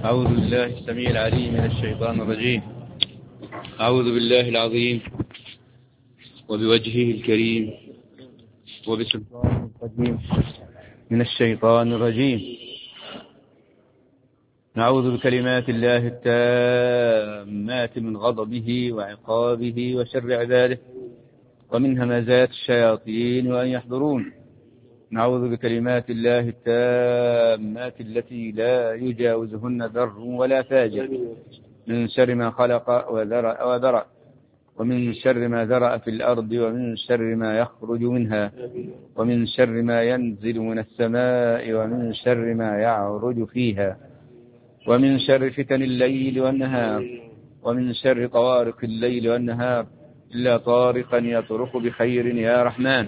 أعوذ بالله السميع العليم من الشيطان الرجيم. أعوذ بالله العظيم وبوجهه الكريم وبسلطانه القديم من الشيطان الرجيم. نعوذ بكلمات الله التامات من غضبه وعقابه وشر عباده ومن همزات الشياطين وأن يحضرون. نعوذ بكلمات الله التامات التي لا يجاوزهن ذر ولا فاجر من شر ما خلق وذرأ ومن شر ما ذرأ في الأرض ومن شر ما يخرج منها ومن شر ما ينزل من السماء ومن شر ما يعرج فيها ومن شر فتن الليل والنهار ومن شر طوارق الليل والنهار إلا طارقا يطرق بخير يا رحمن.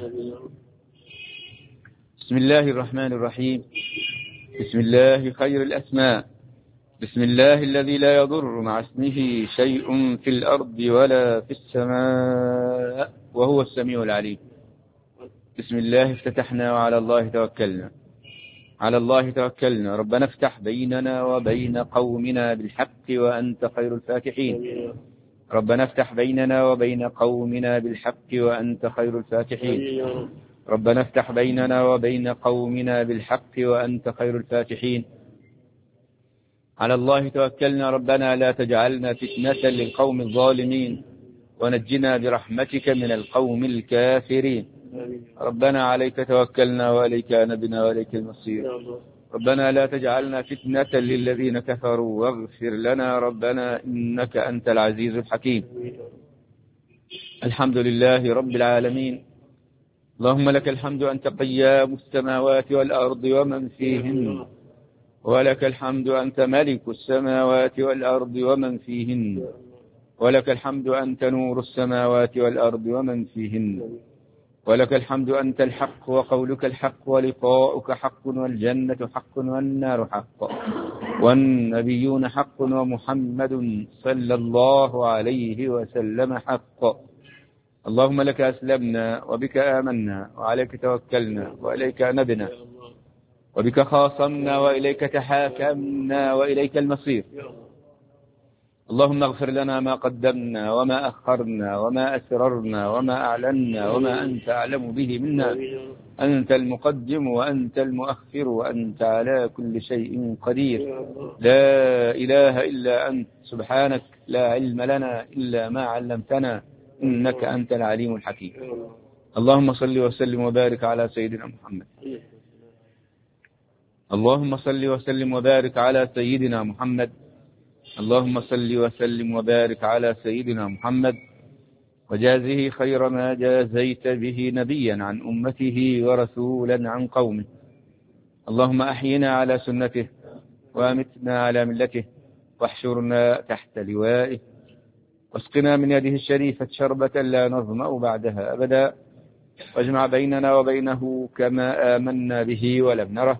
بسم الله الرحمن الرحيم. بسم الله خير الأسماء. بسم الله الذي لا يضر مع اسمه شيء في الأرض ولا في السماء وهو السميع العليم. بسم الله افتتحنا وعلى الله توكلنا. على الله توكلنا. ربنا افتح بيننا وبين قومنا بالحق وأنت خير الفاتحين. ربنا افتح بيننا وبين قومنا بالحق وأنت خير الفاتحين. ربنا افتح بيننا وبين قومنا بالحق وأنت خير الفاتحين. على الله توكلنا. ربنا لا تجعلنا فتنة للقوم الظالمين ونجنا برحمتك من القوم الكافرين. ربنا عليك توكلنا وإليك أنبنا وإليك المصير. ربنا لا تجعلنا فتنة للذين كفروا واغفر لنا ربنا إنك أنت العزيز الحكيم. الحمد لله رب العالمين. اللهم لك الحمد أنت قيام السماوات والأرض ومن فيهن، ولك الحمد أنت ملك السماوات والأرض ومن فيهن، ولك الحمد أنت نور السماوات والأرض ومن فيهن، ولك الحمد أنت الحق وقولك الحق ولقاؤك حق والجنة حق والنار حق والنبيون حق ومحمد صلى الله عليه وسلم حق. اللهم لك أسلمنا وبك آمنا وعليك توكلنا وإليك أنبنا وبك خاصمنا وإليك تحاكمنا وإليك المصير. اللهم اغفر لنا ما قدمنا وما أخرنا وما أسررنا وما أعلنا وما أنت أعلم به منا. أنت المقدم وأنت المؤخر وأنت على كل شيء قدير. لا إله إلا أنت سبحانك لا علم لنا إلا ما علمتنا إنك أنت العليم الحكيم. اللهم صل وسلم وبارك على سيدنا محمد. اللهم صل وسلم وبارك على سيدنا محمد. اللهم صل وسلم وبارك على سيدنا محمد وجازه خير ما جازيت به نبيا عن أمته ورسولا عن قومه. اللهم أحينا على سنته وأمتنا على ملته واحشرنا تحت لوائه واسقنا من يده الشريفة شربة لا نظمأ بعدها أبدا واجمع بيننا وبينه كما آمنا به ولم نره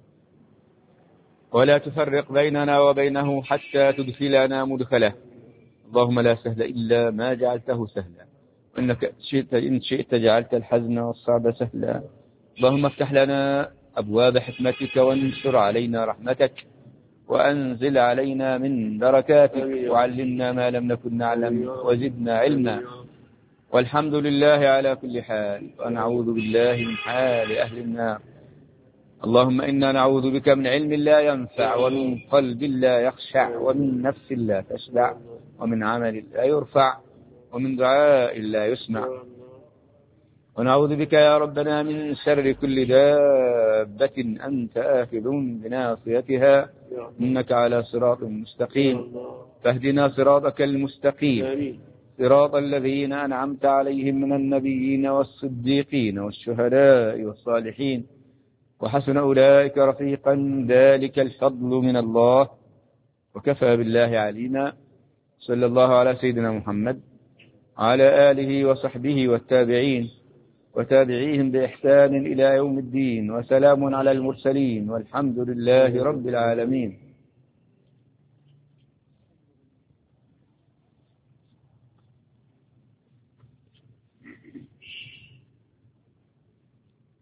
ولا تفرق بيننا وبينه حتى تدخلنا مدخله. اللهم لا سهل إلا ما جعلته سهلا وإنك إن شئت جعلت الحزن والصعب سهلا. اللهم افتح لنا أبواب حكمتك وانشر علينا رحمتك وأنزل علينا من بركاتك وعلمنا ما لم نكن نعلم وزدنا علما. والحمد لله على كل حال ونعوذ بالله من حال أهل النار. اللهم إنا نعوذ بك من علم لا ينفع ومن قلب لا يخشع ومن نفس لا تشبع ومن عمل لا يرفع ومن دعاء لا يسمع. ونعوذ بك يا ربنا من شر كل دابة أنت آخذ بناصيتها إنك على صراط مستقيم. فاهدنا صراطك المستقيم صراط الذين أنعمت عليهم من النبيين والصديقين والشهداء والصالحين وحسن أولئك رفيقا ذلك الفضل من الله وكفى بالله عليما. صلى الله على سيدنا محمد وعلى آله وصحبه والتابعين وتابعيهم بإحسان إلى يوم الدين وسلام على المرسلين والحمد لله رب العالمين.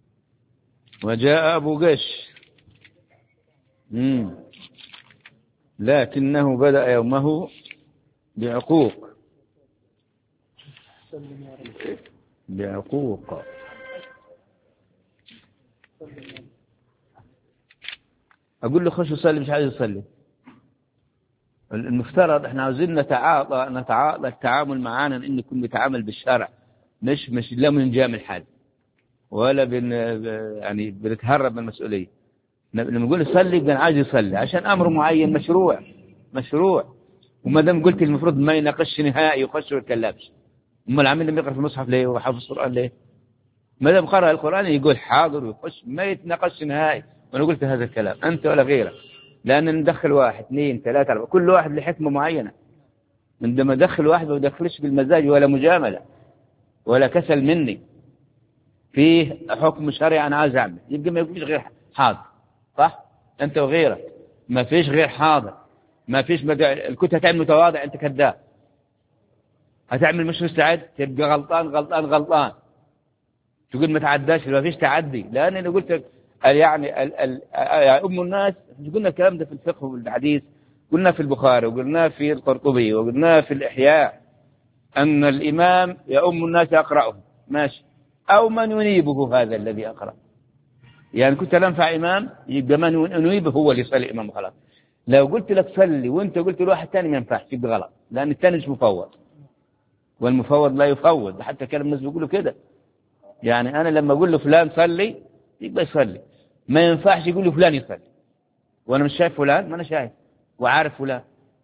وجاء أبو قش لكنه بدأ يومه بعقوق. أقول له خش يصلي، مش عايز يصلي. المفترض احنا عاوزين نتعاطى التعامل معانا ان نكون بنتعامل بالشرع، مش لا بنجامل حد ولا يعني بنتهرب من المسؤوليه. لما نقول يصلي يبقى عايز يصلي عشان امر معين مشروع. وما دام قلت المفروض ما يناقش نهائي يخش ويتكلمش، امال العامل لما يقرا في المصحف ليه وحافظ القران ليه؟ ما دام قرأ القران يقول حاضر ويخش، ما يتناقش نهائي. وانا قلت هذا الكلام انت ولا غيرك، لأن ندخل 1 2 3 4 كل واحد لحكمة معينة. عندما ندخل واحد ما يدخلش بالمزاج ولا مجاملة ولا كسل مني، فيه حكم شرعي أنا عايز أعمل، يبقى ما يقولش غير حاضر. صح؟ أنت وغيرك ما فيش غير حاضر، ما فيش كنت هتعمل متواضع أنت كذاب، هتعمل مش مستعد تبقى غلطان. تقول ما تعداش، ما فيش تعدي. لأن أنا قلت يعني أم الناس، قلنا الكلام ده في الفقه والحديث، قلنا في البخاري وقلنا في القرطبي وقلنا في الإحياء أن الإمام يؤم الناس يقرأهم ماشي، أو من ينيبه هذا الذي أقرأ. يعني كنت لنفع إمام يبقى من ينيبه هو اللي يصلي إمام خلاص. لو قلت لك صلي وانت قلت لواحد ثاني ما ينفعش، يبقى غلط، لأن الثاني مش مفوض، والمفوض لا يفوض. حتى كلام الناس بيقولوا كده. يعني أنا لما أقول له فلان صلي يبقى يصلي، ما ينفعش يقول له فلان يصلي وأنا مش شايف فلان، ما أنا شايف وعارف فلان.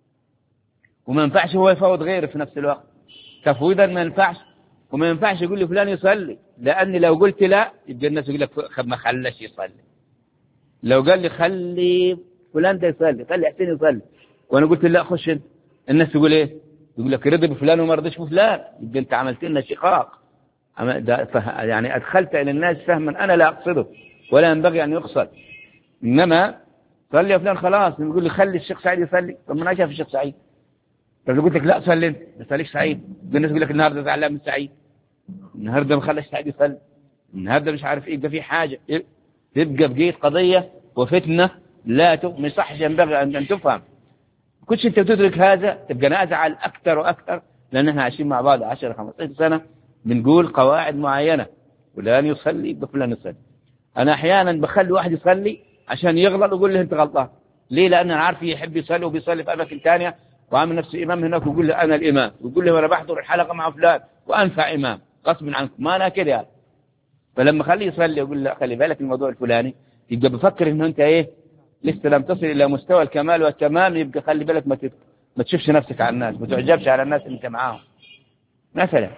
وما ينفعش هو يفوض غيره في نفس الوقت، تفويضا ما ينفعش. وما ينفعش يقول له فلان يصلي، لأني لو قلت لا يبقى الناس يقول لك ما خلش يصلي. لو قال لي خلي فلان ده يصلي، خلي حسين يصلي، وأنا قلت لا خش انت، الناس تقول ايه؟ يقول لك رضي بفلان وما رضيش بفلان، يبقى انت عملت لنا شقاق. يعني أدخلت إلى الناس فهما أنا لا أقصده ولا ينبغي أن يقصد. إنما صلي يا فلان خلاص، يقول لي خلي الشيخ سعيد يصلي، طب ما أنا شايف الشيخ سعيد. طب لو قلت لك لا صلي أنت، ما تصليش سعيد، الناس يقول لك النهارده زعلان من سعيد، النهارده ما خلاش سعيد يصلي، النهارده مش عارف إيه، يبقى في حاجة، تبقى بقيت قضية وفتنة لا ما يصحش، ينبغي أن تفهم. كنتش أنت تدرك هذا تبقى نازعل أكثر وأكثر، لأن احنا عايشين مع بعض 10 15 سنة بنقول قواعد معينة، فلان يصلي بفلان يصلي. أنا أحيانا بخلي واحد يصلي عشان يغلط ويقول له أنت غلطان. ليه؟ لأن أنا عارف يحب يصلي وبيصلي في أماكن ثانية وعامل نفسه إمام هناك، ويقول له أنا الإمام، ويقول له أنا بحضر الحلقة مع فلان وأنفع إمام غصب عنكم، ما أنا كده يعني. فلما خليه يصلي ويقول له خلي بالك الموضوع الفلاني، يبقى بفكر إنه أنت إيه لسه لم تصل إلى مستوى الكمال والتمام، يبقى خلي بالك ما تشوفش نفسك على الناس، ما تعجبش على الناس اللي أنت معاهم مثلا.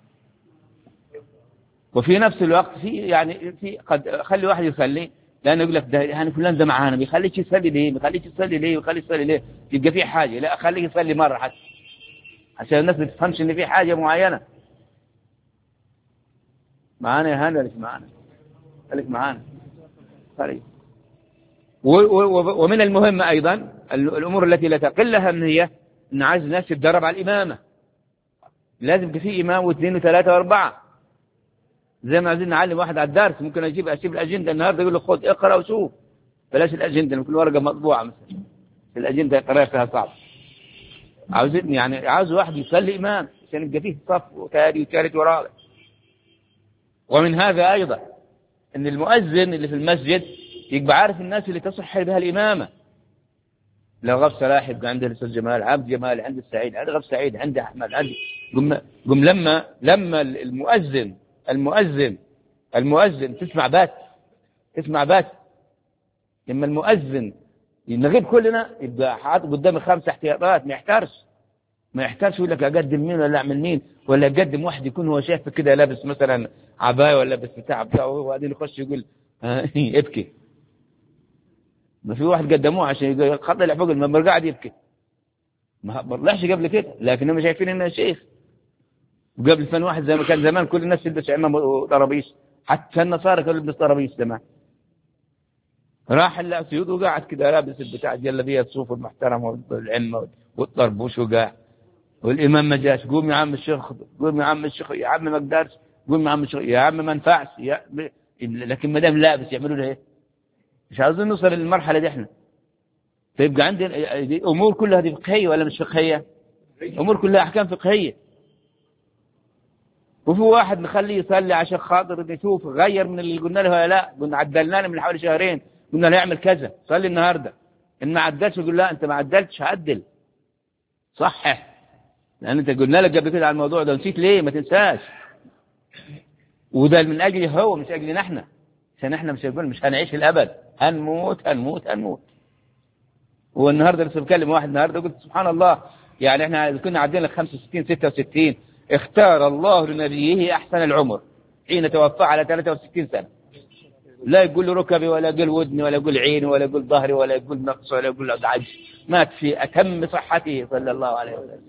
وفي نفس الوقت في قد خلي واحد يصلي، لأنه يقول لك ده يعني فلان ده معانا بيخليك يصلي ليه، بيخليك يصلي ليه، بيخليك يصلي ليه، يبقى في حاجة، لا خليه يصلي مرة حتى عشان الناس ما تفهمش إن في حاجة معينة. معانا يا هاني ولا معانا؟ خليك معانا. طيب. ومن المهم أيضا الأمور التي لا تقل أهمية إن عايز الناس تتدرب على الإمامة. لازم يبقى في إمام واثنين وثلاثة وأربعة. زي ما عايزين نعلم واحد على الدرس، ممكن أسيب الأجندة النهاردة يقول له خذ اقرأ وشوف، بلاش الأجندة ممكن ورقة مطبوعة مثلا، الأجندة قراءة فيها صعب. عاوزين يعني عاوز واحد يصلي إمام عشان يبقى فيه صف وثاني وثالث ورابع. ومن هذا أيضا إن المؤذن اللي في المسجد يبقى عارف الناس اللي تصح بها الإمامة. لو غاب صلاح يبقى عنده الأستاذ جمال، عبد جمال عند السعيد، عند غاب سعيد عند أحمد، عند قم لما المؤذن تسمع بس لما المؤذن نغيب كلنا يبقى حاطط قدامي 5 احتياطات، ما يحتارش يقول لك اقدم مين ولا اعمل مين، ولا اقدم واحد يكون هو شايفه كده لابس مثلا عبايه ولا لابس بتاعه وبعدين يخش يقول ابكي. ما في واحد قدموه عشان يطلع فوق المنبر قاعد يبكي، ما طلعش قبل كده، لكن هم شايفين انه شيخ. وقبل سنة واحد زي ما كان زمان كل الناس تلبس عمامة وطرابيش، حتى النصارى كانوا يلبسوا طرابيش زمان. راح السيود وقاعد كده لابس البتاع الجلابيه الصوف المحترم والعمه والطربوش وقاعد، والامام ما جاش. قوم يا عم الشيخ، قوم يا عم الشيخ، يا عم ما اقدرش، قوم يا عم الشيخ، يا عم ما ينفعش لكن ما دام لابس يعملوا له ايه؟ مش عاوزين نوصل للمرحله دي احنا. فيبقى عندنا أمور كلها هذه فقهية ولا مش فقهية؟ أمور كلها أحكام فقهية. وفي واحد نخليه يصلي عشان خاطر نشوف غير من اللي قلنا له ولا لا. قلنا عدلنا له من حوالي شهرين، قلنا له يعمل كذا، صلي النهارده. إن ما عدلش يقول لا أنت ما عدلتش، عدل صحح، لأن أنت قلنا لك قبل كده على الموضوع ده نسيت ليه؟ ما تنساش. وده من أجله هو، مش أجلنا احنا، عشان احنا مش هنعيش الأبد، هنموت هنموت هنموت. والنهارده لسه بكلم واحد النهارده قلت سبحان الله، يعني احنا كنا عدينا 65 66 اختار الله لنبيه أحسن العمر حين توفى على 63 سنة. لا يقول له ركبي ولا يقول ودني ولا يقول عيني ولا يقول ظهري ولا يقول نقص ولا يقول عجز، مات في أتم صحته صلى الله عليه وسلم.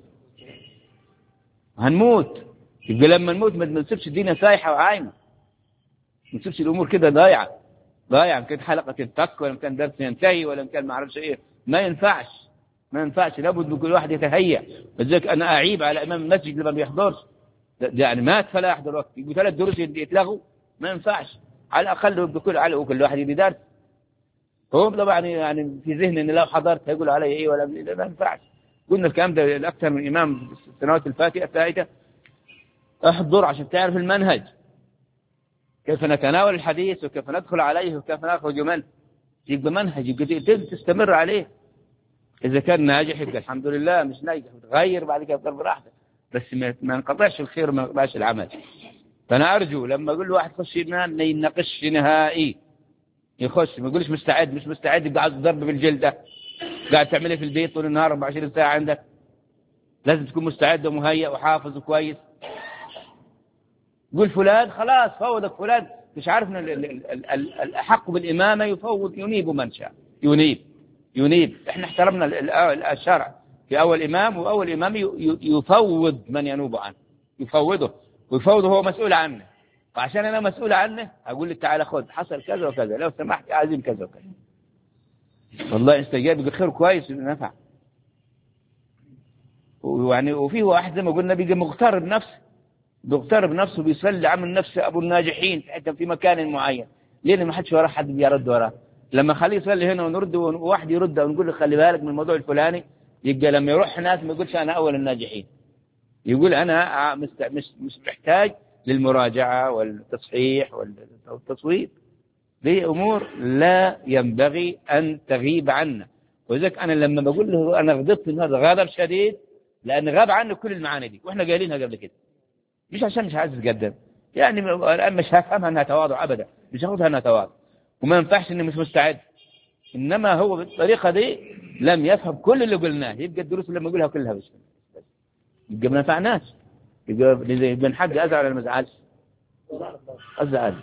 هنموت. يبقى لما نموت ما نسيبش الدنيا سايحة وعايمة، ما نسيبش الأمور كده ضايعة كانت حلقة تنتك ولا كان درس ينتهي ولا كان ما أعرفش إيه. ما ينفعش لابد من كل واحد يتهيأ. لذلك أنا أعيب على إمام المسجد لما بيحضرش، يعني مات فلا يحضر وقت، يقول 3 دروس يتلغوا، ما ينفعش. على الأقل كل واحد يدي درس. هو طبعا يعني في ذهن إن لو حضرت هيقول علي إيه ولا ما ينفعش. قلنا الكلام ده لأكثر من إمام في السنوات الفائتة. احضر عشان تعرف المنهج، كيف نتناول الحديث وكيف ندخل عليه وكيف نخرج منه. يبقى منهج، يبقى تستمر عليه. إذا كان ناجح يبقى الحمد لله، مش ناجح تغير بعد كده براحتك، بس ما انقطعش الخير وما انقطعش العمل. فأنا أرجو لما أقول له واحد خش إيمان ما يناقش نهائي، يخش ما يقولش مستعد، مش مستعد يبقى عايز ضرب بالجلدة، قاعد تعمله في البيت طول النهار 24 ساعة عندك. لازم تكون مستعد ومهيأ وحافظ وكويس. قول فلان خلاص فوضك فلان، مش عارف ان الأحق بالإمامة يفوض، ينيب من شاء، ينيب. احنا احترمنا الشرع في أول إمام، وأول إمام يفوض من ينوب عنه، ويفوضه هو مسؤول عنه. وعشان أنا مسؤول عنه أقول لك تعالى خذ، حصل كذا وكذا، لو سمحت عازم كذا وكذا، والله استجاب بخير كويس ونفع. ويعني وفيه واحد زي ما قلنا بيجي مغترب نفسه بيصلي عمل نفسه أبو الناجحين في مكان معين، ليه ما حدش وراه حد بيرد وراه. لما خليه يصلي هنا ونرد وواحد يرد ونقول له خلي بالك من الموضوع الفلاني، يبقى لما يروح هناك ما يقولش أنا أول الناجحين، يقول أنا مش محتاج للمراجعة والتصحيح والتصويب. دي أمور لا ينبغي أن تغيب عنا. وذلك أنا لما بقول له أنا غضبت النهارده غضب شديد، لأن غاب عنه كل المعاني دي وإحنا قايلينها قبل كده، مش عشان مش عايز يتقدم، يعني الآن مش هفهمها أنها تواضع أبدا، مش هاخدها أنها تواضع، وما ينفعش إني مش مستعد. إنما هو بالطريقة دي لم يفهم كل اللي قلناه، يبقى الدروس اللي بنقولها كلها بس يبقى ما نفعناش. يبقى من حق أزعل ولا ما أزعلش؟ أزعل.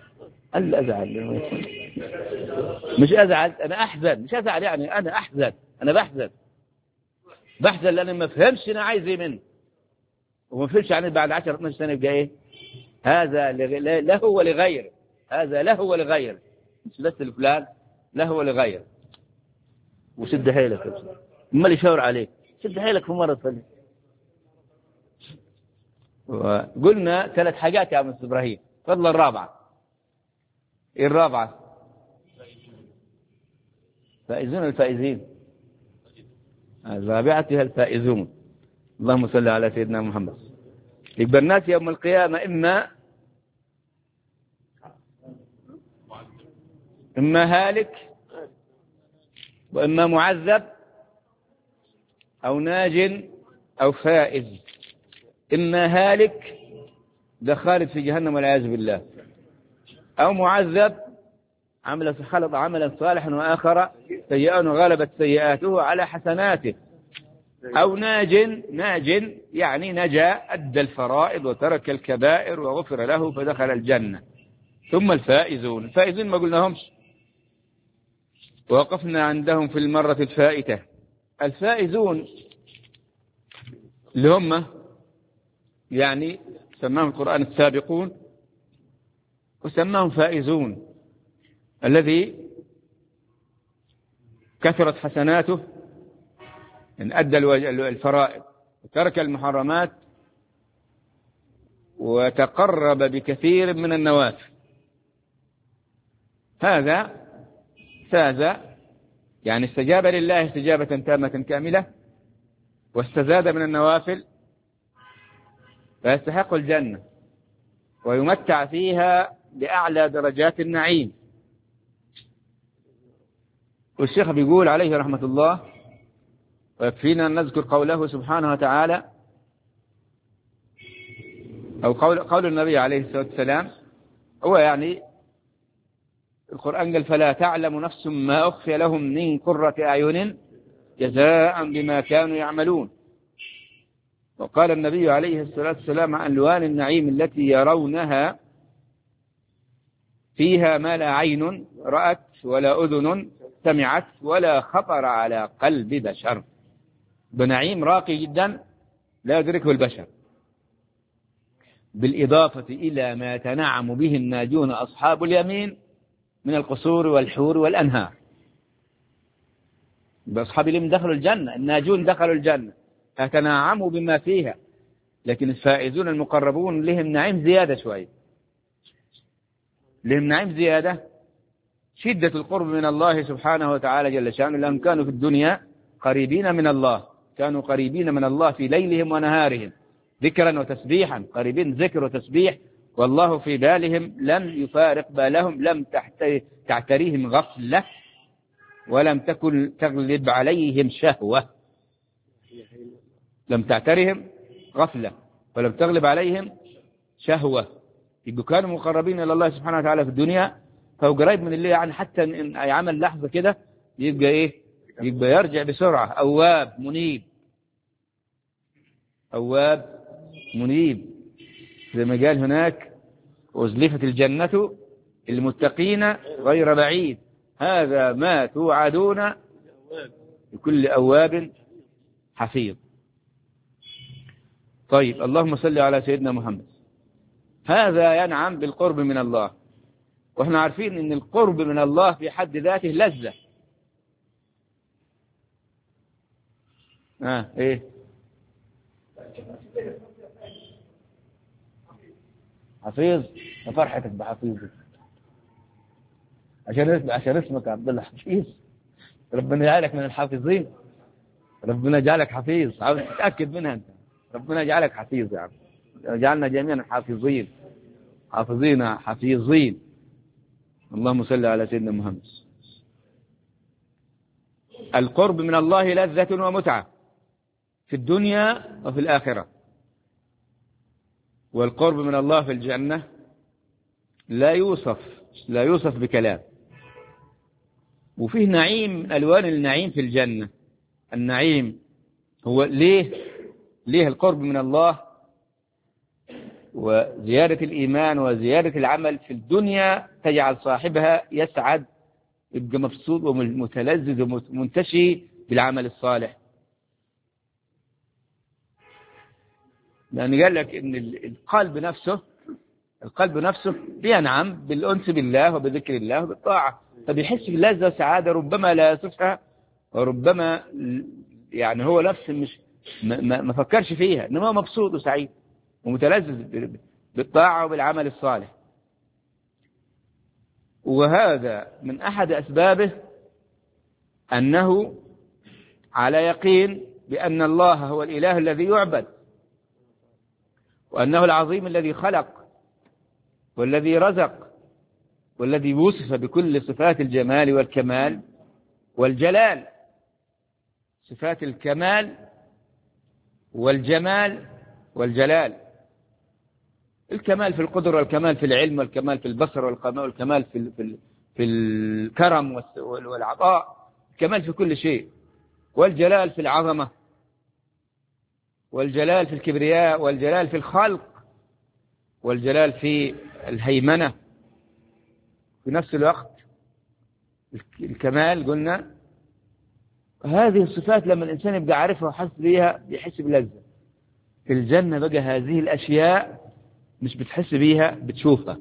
مش أزعل، أنا أحزن، مش أزعل، يعني أنا أحزن، أنا بحزن لأن ما فهمش أنا عايز إيه منه، وما فهمش يعني بعد 10 12 سنة يبقى إيه؟ هذا له ولغيره، هذا له ولغيره، مش بس لفلان، له ولغيره. وشد حيلك، ما اللي يشاور عليك شد حيلك في مرة ثانية. وقلنا 3 حاجات يا أستاذ إبراهيم، فضل الرابعة. إيه الرابعة؟ الفائزين. الرابعة هي الفائزون. اللهم صل على سيدنا محمد. يبقى الناس يوم القيامة إما هالك وإما معذب أو ناج أو فائز. إما هالك ده خالد في جهنم والعياذ بالله، أو معذب خلط عملا صالحا وآخر سيئا وغلبت سيئاته على حسناته، أو ناج يعني نجا أدى الفرائض وترك الكبائر وغفر له فدخل الجنة. ثم الفائزون ما قلناهمش، ووقفنا عندهم في المرة الفائتة. الفائزون اللي هم يعني سماهم القرآن السابقون، وسماهم فائزون الذي كثرت حسناته إن أدى الفرائض وترك المحرمات وتقرب بكثير من النوافل، هذا فاز يعني استجاب لله استجابة تامة كاملة واستزاد من النوافل، فيستحق الجنة ويمتع فيها بأعلى درجات النعيم. والشيخ بيقول عليه رحمة الله، ويكفينا أن نذكر قوله سبحانه وتعالى، أو قول النبي عليه الصلاة والسلام، هو يعني القرآن قال: فلا تعلم نفس ما أخفي لهم من قرة أعين جزاء بما كانوا يعملون. وقال النبي عليه الصلاة والسلام عن ألوان النعيم التي يرونها: فيها ما لا عين رأت ولا أذن سمعت ولا خطر على قلب بشر. بنعيم راقي جدا لا يدركه البشر، بالإضافة إلى ما يتنعم به الناجون أصحاب اليمين من القصور والحور والأنهار. أصحاب اليمين دخلوا الجنة، الناجون دخلوا الجنة فتنعموا بما فيها، لكن الفائزون المقربون لهم نعيم زيادة شوي، لهم نعيم زيادة، شدة القرب من الله سبحانه وتعالى جل شأنه، لأنهم كانوا في الدنيا قريبين من الله، كانوا قريبين من الله في ليلهم ونهارهم ذكرا وتسبيحا، قريبين ذكر وتسبيح، والله في بالهم لم يفارق بالهم، لم تعتريهم غفلة ولم تكن تغلب عليهم شهوة، لم تعترهم غفلة ولم تغلب عليهم شهوة. يبقوا كانوا مقربين إلى الله سبحانه وتعالى في الدنيا، فهو قريب من الله، يعني حتى إن يعمل لحظة كده يبقى إيه؟ يبقى يرجع بسرعة، أواب منيب، أواب منيب، زي ما قال هناك: وأزلفت الجنة للمتقين غير بعيد، هذا ما توعدون لكل أواب حفيظ. طيب، اللهم صل على سيدنا محمد. هذا ينعم بالقرب من الله، وإحنا عارفين أن القرب من الله في حد ذاته لذة. إيه؟ حفيظ، فرحتك بحفيظ عشان اسمك عبد الله حفيظ، ربنا يجعلك من الحافظين، ربنا يجعلك حفيظ، عاوز تتأكد منها أنت، ربنا يجعلك حفيظ يا عم، جعلنا جميعا حافظين، حافظين حفيظين. اللهم صل على سيدنا محمد. القرب من الله لذة ومتعة في الدنيا وفي الآخرة، والقرب من الله في الجنة لا يوصف بكلام. وفيه نعيم من ألوان النعيم في الجنة. النعيم هو ليه القرب من الله وزيادة الإيمان وزيادة العمل في الدنيا تجعل صاحبها يسعد، يبقى مبسوط ومتلذذ ومنتشي بالعمل الصالح. لأن قال لك إن القلب نفسه بينعم بالأنس بالله وبذكر الله وبالطاعة، فبيحس بلذة وسعادة ربما لا يصفها، وربما يعني هو نفسه مش ما فكرش فيها، إنما مبسوط وسعيد ومتلذذ بالطاعة وبالعمل الصالح. وهذا من أحد أسبابه أنه على يقين بأن الله هو الإله الذي يعبد، وأنه العظيم الذي خلق والذي رزق والذي وصف بكل صفات الجمال والكمال والجلال، صفات الكمال والجمال والجلال، الكمال في القدرة والكمال في العلم والكمال في البصر والكمال في الكرم والعطاء، الكمال في كل شيء، والجلال في العظمة والجلال في الكبرياء والجلال في الخلق والجلال في الهيمنة في نفس الوقت. الكمال قلنا هذه الصفات لما الإنسان يبقى عارفها وحس بيها بيحس بلذة. في الجنة بقى هذه الأشياء مش بتحس بيها، بتشوفها.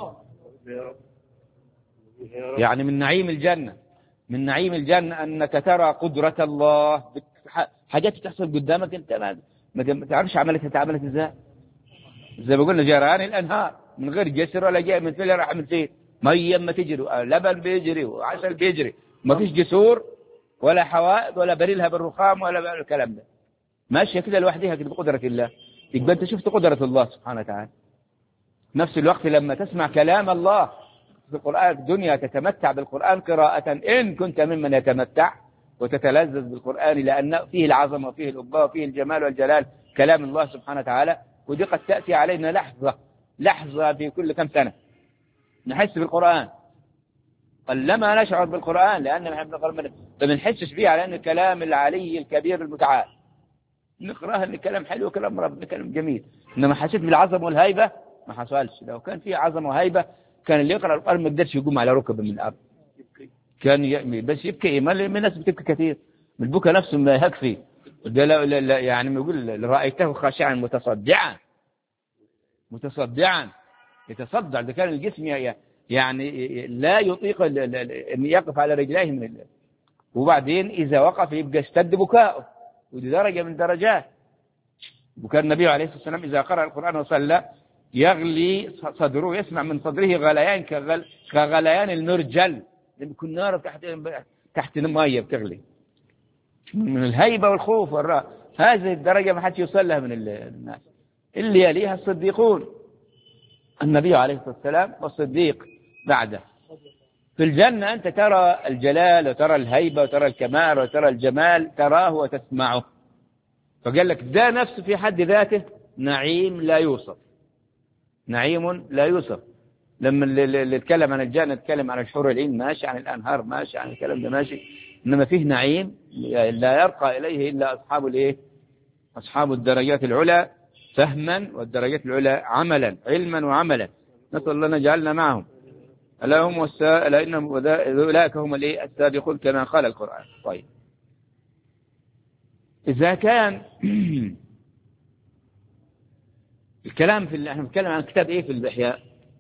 يعني من نعيم الجنة أنك ترى قدرة الله، حاجات بتحصل قدامك أنت ما تعرفش عملتها اتعملت ازاي. زي ما قلنا جريان الأنهار من غير جسر ولا جاء من فين راح من فين، مية ما تجري، لبن بيجري وعسل بيجري، ما فيش جسور ولا حوائط ولا بريلها بالرخام ولا الكلام ده، ماشية كده لوحدها كده بقدرة الله. يبقى أنت شفت قدرة الله سبحانه وتعالى. نفس الوقت لما تسمع كلام الله في القرآن الدنيا تتمتع بالقرآن قراءة، إن كنت ممن يتمتع وتتلذذ بالقرآن لأن فيه العظمة وفيه الأباء وفيه الجمال والجلال كلام الله سبحانه وتعالى. ودي قد تأتي علينا لحظة في كل كم سنة نحس بالقرآن، قلما نشعر بالقرآن لأن ما بنحسش بيه على أن كلام العلي الكبير المتعال. نقرأها أن كلام حلو وكلام رب كلام جميل، إنما حسيت بالعظمة والهيبة ما حصلش. لو كان في عظمة وهيبة كان اللي يقرأ القرآن ما يقدرش يقوم على ركبه من الأرض، كان بس يبكي. ما الناس بتبكي كثير من البكاء نفسه ما يكفي. لا يعني يقول رأيته خاشعا متصدعا يتصدع. ده كان الجسم يعني لا يطيق أن يقف على رجليه من وبعدين إذا وقف يبقى اشتد بكاؤه، ودي درجة من درجات. وكان النبي عليه الصلاة والسلام إذا قرأ القرآن وصلى يغلي صدره، يسمع من صدره غليان كغليان المرجل، لما يكون نار تحت المية بتغلي من الهيبة والخوف والرهبة. هذه الدرجة ما حد يوصل لها من الناس. اللي يليها الصديقون، النبي عليه الصلاة والسلام والصديق بعده. في الجنة أنت ترى الجلال وترى الهيبة وترى الكمال وترى الجمال، تراه وتسمعه. فقال لك ده نفسه في حد ذاته نعيم لا يوصف، نعيم لا يوصف. لما اللي يتكلم عن الجنة يتكلم عن الحور العين ماشي، عن الأنهار ماشي، عن الكلام ده ماشي، إنما فيه نعيم لا يرقى إليه إلا أصحاب الإيه؟ أصحاب الدرجات العلى فهما، والدرجات العلى عملا، علما وعملا. نسأل الله نجعلنا معهم. ألا هم أولئك هم السابقون كما قال القرآن. طيب، إذا كان الكلام في احنا بنتكلم عن كتاب إيه في الإحياء؟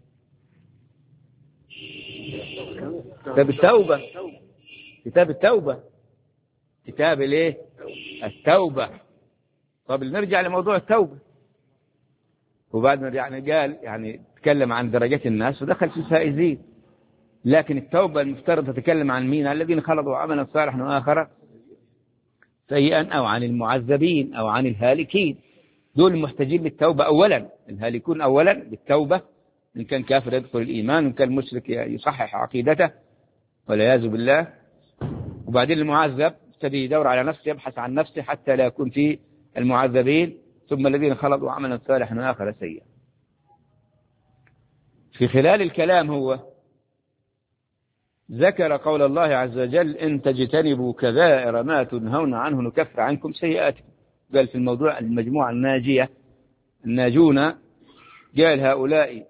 كتاب التوبة، كتاب التوبة، كتاب الايه؟ التوبة. طب نرجع لموضوع التوبة. وبعد ما قال يعني تكلم عن درجات الناس ودخل في الفائزين، لكن التوبة المفترض تتكلم عن مين؟ الذين خلطوا عملا صالحا وآخر سيئا، أو عن المعذبين أو عن الهالكين. دول محتاجين للتوبة أولا، الهالكون أولا بالتوبة، إن كان كافر يدخل الإيمان، وإن كان مشرك يصحح عقيدته والعياذ بالله. وبعدين المعذب يبتدي يدور على نفسه، يبحث عن نفسه حتى لا يكون في المعذبين. ثم الذين خلطوا عملا صالحا وآخر سيئا. في خلال الكلام هو ذكر قول الله عز وجل: إن تجتنبوا كبائر ما تنهون عنه نكفر عنكم سيئاتكم. قال في الموضوع المجموعة الناجية الناجون، قال هؤلاء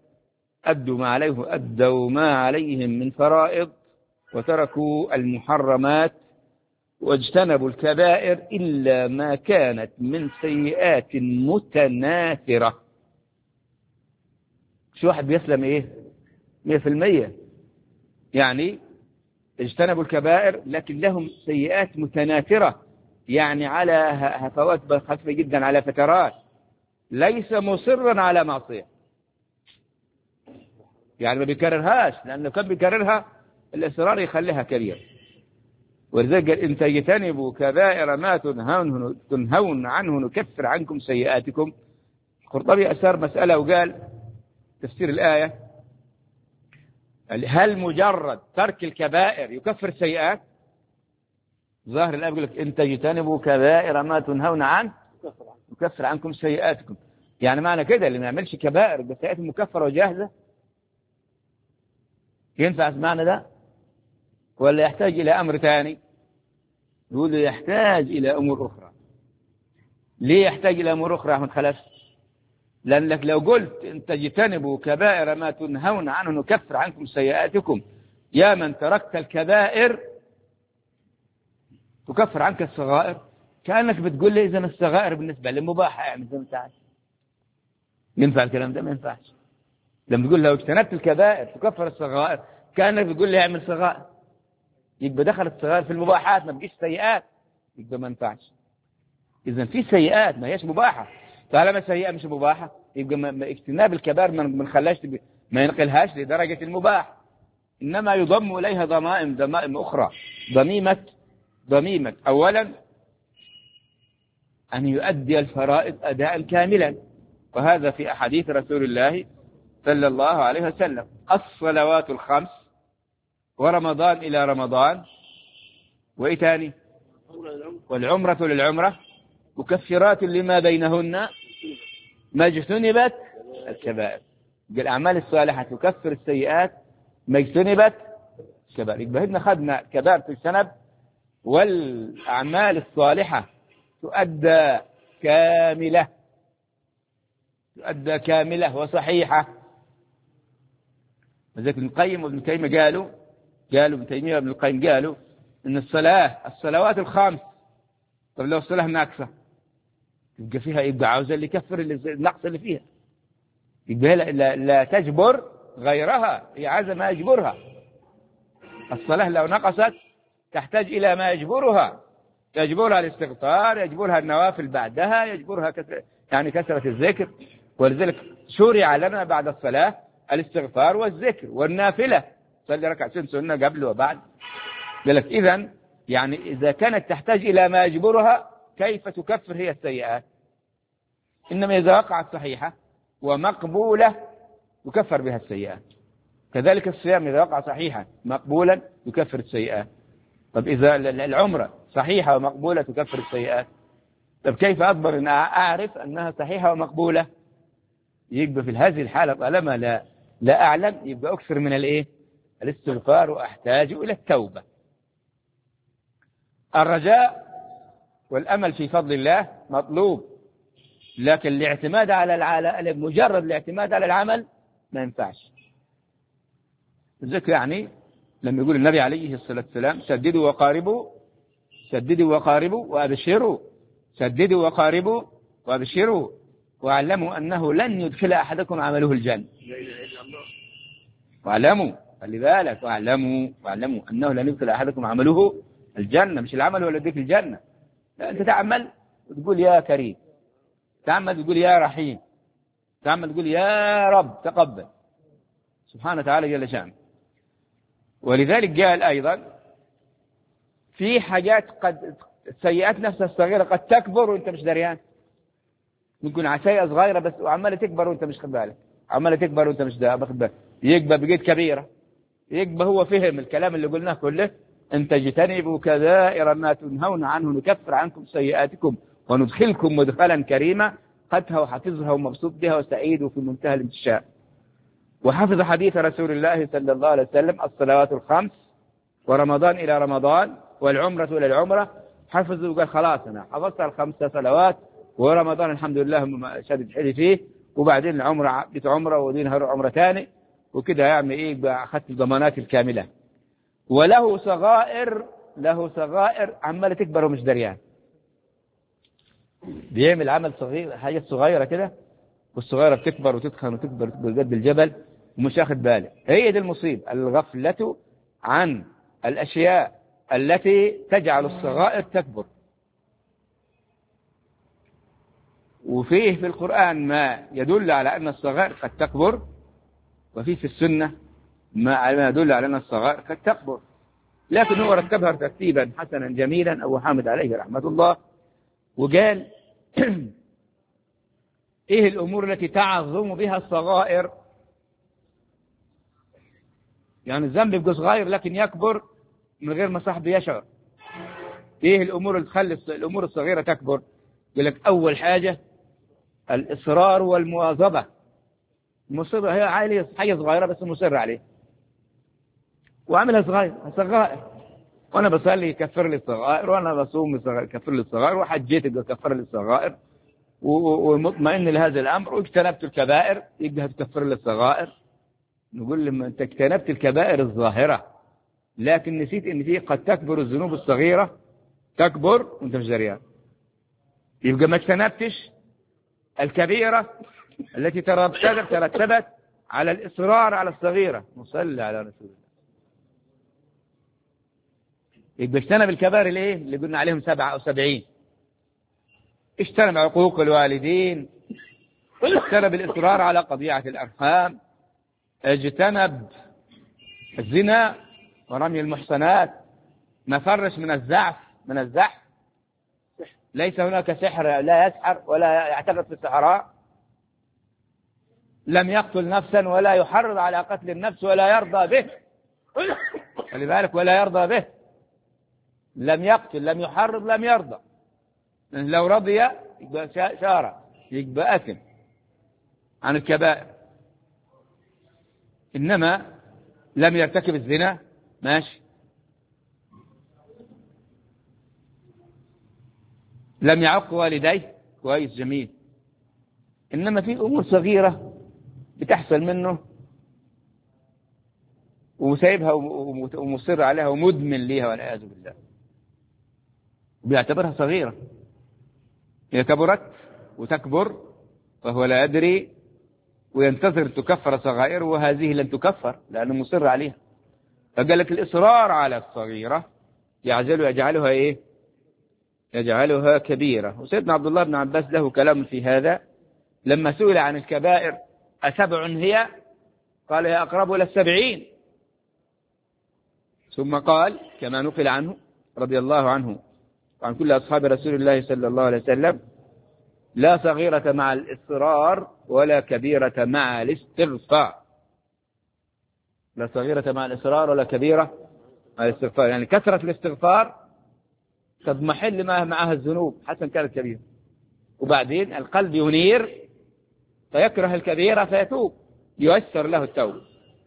أدوا ما عليهم من فرائض وتركوا المحرمات واجتنبوا الكبائر إلا ما كانت من سيئات متناثرة. شو واحد بيسلم إيه 100%؟ يعني اجتنبوا الكبائر لكن لهم سيئات متناثرة، يعني على هفوات خفيفة جدا، على فترات، ليس مصرا على معصية، يعني ما بيكررهاش، لأنه كان بيكررها الإصرار يخليها كبير. ولذلك قال: إن تجتنبوا كبائر ما تنهون عنه نكفر عنكم سيئاتكم. القرطبي أثار مسألة وقال تفسير الآية: هل مجرد ترك الكبائر يكفر السيئات؟ ظاهر الآية يقول لك: إن تجتنبوا كبائر ما تنهون عنه نكفر عنكم سيئاتكم. يعني معنى كده اللي ما يعملش كبائر بالسيئات المكفرة وجاهزة، ينفع معنى ده ولا يحتاج إلى أمر ثاني؟ يقول يحتاج إلى أمور أخرى. ليه يحتاج إلى أمور أخرى يا أحمد خلف؟ لأنك لو قلت إن تجتنبوا كبائر ما تنهون عنه نكفر عنكم سيئاتكم، يا من تركت الكبائر تكفر عنك الصغائر، كأنك بتقول لي إذن الصغائر بالنسبة للمباحة يعني زي ما تعرف. ينفع الكلام ده؟ ما ينفعش. لما تقول لو اجتنبت الكبائر تكفر الصغائر، كأنك بتقول لي اعمل صغائر، يبقى دخلت الصغائر في المباحات، ما بقيش سيئات، يبقى ما ينفعش. إذن في سيئات ما هيش مباحة، طالما سيئة مش مباحة يبقى اجتناب الكبائر ما ينقلهاش لدرجة المباح، إنما يضم إليها ضمائم أخرى، ضميمة ضميمة أولا أن يؤدي الفرائض أداء كاملا، وهذا في أحاديث رسول الله صلى الله عليه وسلم: الصلوات الخمس، ورمضان إلى رمضان، وإيه تاني؟ والعمرة للعمرة، مكفرات لما بينهن، ما اجتنبت الكبائر. الأعمال الصالحة تكفر السيئات ما اجتنبت الكبائر. يبقى هنا خدنا كبائر تجتنب، والأعمال الصالحة تؤدى كاملة، تؤدى كاملة وصحيحة. وذلك ابن القيم وابن تيمية قالوا ابن تيمية وابن القيم قالوا إن الصلوات الخمس، طب لو الصلاة ناقصة يبقى فيها، يبقى عاوزة اللي يكفر النقص اللي فيها، يبقى لا تجبر غيرها، هي عايزة ما يجبرها. الصلاة لو نقصت تحتاج إلى ما يجبرها، يجبرها الاستغفار، يجبرها النوافل بعدها، يجبرها كثرة الذكر. ولذلك شرع لنا بعد الصلاة الاستغفار والذكر والنافلة، صلي ركعتين سنة قبل وبعد. قالك إذن يعني إذا كانت تحتاج إلى ما يجبرها كيف تكفر هي السيئات؟ إنما إذا وقعت صحيحة ومقبولة يكفر بها السيئات. كذلك الصيام إذا وقع صحيحة مقبولا يكفر السيئات. طب إذا العمرة صحيحة ومقبولة تكفر السيئات، طب كيف أصبر أن أعرف أنها صحيحة ومقبولة؟ يبقى في هذه الحالة طالما لا أعلم، يبقى أكثر من الاستغفار وأحتاج إلى التوبة. الرجاء والأمل في فضل الله مطلوب، لكن الاعتماد على مجرد الاعتماد على العمل ما ينفعش. ذلك يعني لما يقول النبي عليه الصلاة والسلام: سددوا وقاربوا، سددوا وقاربوا وأبشروا، سددوا وقاربوا وأبشروا، واعلموا أنه لن يدخل أحدكم عمله الجنة. واعلموا، خلي بالك، واعلموا أنه لن يدخل أحدكم عمله الجنة، مش العمل هو اللي يدخل الجنة. لا، أنت تعمل وتقول يا كريم، تعمل تقول يا رحيم، تعمل تقول يا رب تقبل، سبحانه وتعالى جل شأنه. ولذلك قال أيضا في حاجات قد السيئات نفسها الصغيرة قد تكبر وانت مش دريان. يكون عشية صغيرة بس وعمالة تكبر وانت مش خد بالك، عمالة تكبر وانت مش واخد بالك، يكبر بقيت كبيرة. يكبر هو فهم الكلام اللي قلناه كله: ان تجتنبوا كبائر ما تنهون عنه نكفر عنكم سيئاتكم وندخلكم مدخلا كريما. خدها وحفظها ومبسوط بها وسعيد وفي منتهى الانتشاء. وحفظ حديث رسول الله صلى الله عليه وسلم: الصلوات الخمس، ورمضان إلى رمضان، والعمرة إلى العمرة. حفظ وقال خلاص أنا حفظت الخمس صلوات، ورمضان الحمد لله شدد حيلي فيه، وبعدين العمرة عمرة ودينها عمرة ثاني، وكده يعمل إيه؟ أخذت الضمانات الكاملة. وله صغائر عمالة تكبر ومش دريان، بيعمل عمل صغير، حاجة صغيرة كده، والصغيرة بتكبر وتتخن وتكبر قد الجبل ومش أخذ باله. هي دي المصيبة، الغفلة عن الأشياء التي تجعل الصغائر تكبر. وفيه في القرآن ما يدل على أن الصغائر قد تكبر، وفيه في السنة ما يدل على أن الصغائر قد تكبر، لكن هو رتبها ترتيبا حسنا جميلا أبو حامد عليه رحمة الله، وقال إيه الأمور التي تعظم بها الصغائر؟ يعني الذنب يبقى صغير لكن يكبر من غير ما صاحبه يشعر. إيه الأمور اللي تخلي الأمور الصغيرة تكبر؟ يقول لك أول حاجة الإصرار والمواظبة. المصر هي عائلة حاجة صغيرة بس مصر عليه وعملها صغائر، وأنا بصلي يكفر لي الصغائر، وأنا بصوم يكفر لي الصغائر، وحجيت يكفر لي الصغائر، ومطمئن لهذا الأمر، واجتنبت الكبائر يبقى تكفر لي الصغائر. نقول لما أنت اجتنبت الكبائر الظاهرة لكن نسيت إن فيه قد تكبر الذنوب الصغيرة، تكبر وأنت مش دريان، يبقى ما اجتنبتش الكبيرة التي ترتبت على الإصرار على الصغيرة. نصلي على رسول الله. يبقى اجتنب الكبائر الايه اللي قلنا عليهم 7 أو 70. اجتنب عقوق الوالدين، اجتنب الإصرار على قضيعة الأرحام، اجتنب الزنا ورمي المحصنات، ما فرش من الزعف من الزحف. ليس هناك سحر، لا يسحر ولا يعتقد في السحراء. لم يقتل نفسا ولا يحرض على قتل النفس ولا يرضى به. ولذلك ولا يرضى به، لم يقتل، لم يحرض، لم يرضى. لو رضي يبقى شارع، يبقى أثم عن الكبائر. إنما لم يرتكب الزنا ماشي، لم يعق والديه كويس جميل. إنما في أمور صغيرة بتحصل منه وسايبها ومصر عليها ومدمن ليها والعياذ بالله، بيعتبرها صغيرة. هي كبرت وتكبر فهو لا يدري وينتظر تكفر صغائره، وهذه لن تكفر لأنه مصر عليها. فقال لك الإصرار على الصغيرة يجعلها إيه؟ يجعلها كبيرة. وسيدنا عبد الله بن عباس له كلام في هذا لما سئل عن الكبائر أسبع هي؟ قال هي أقرب إلى 70. ثم قال كما نقل عنه رضي الله عنه وعن كل أصحاب رسول الله صلى الله عليه وسلم: لا صغيرة مع الإصرار ولا كبيرة مع الاستغفار. لا صغيرة مع الإصرار ولا كبيرة مع الاستغفار. يعني كثرة الاستغفار تضمحل معها الذنوب حتى كانت كبيرة، وبعدين القلب ينير فيكره الكبيرة فيتوب، ييسر له التوبة.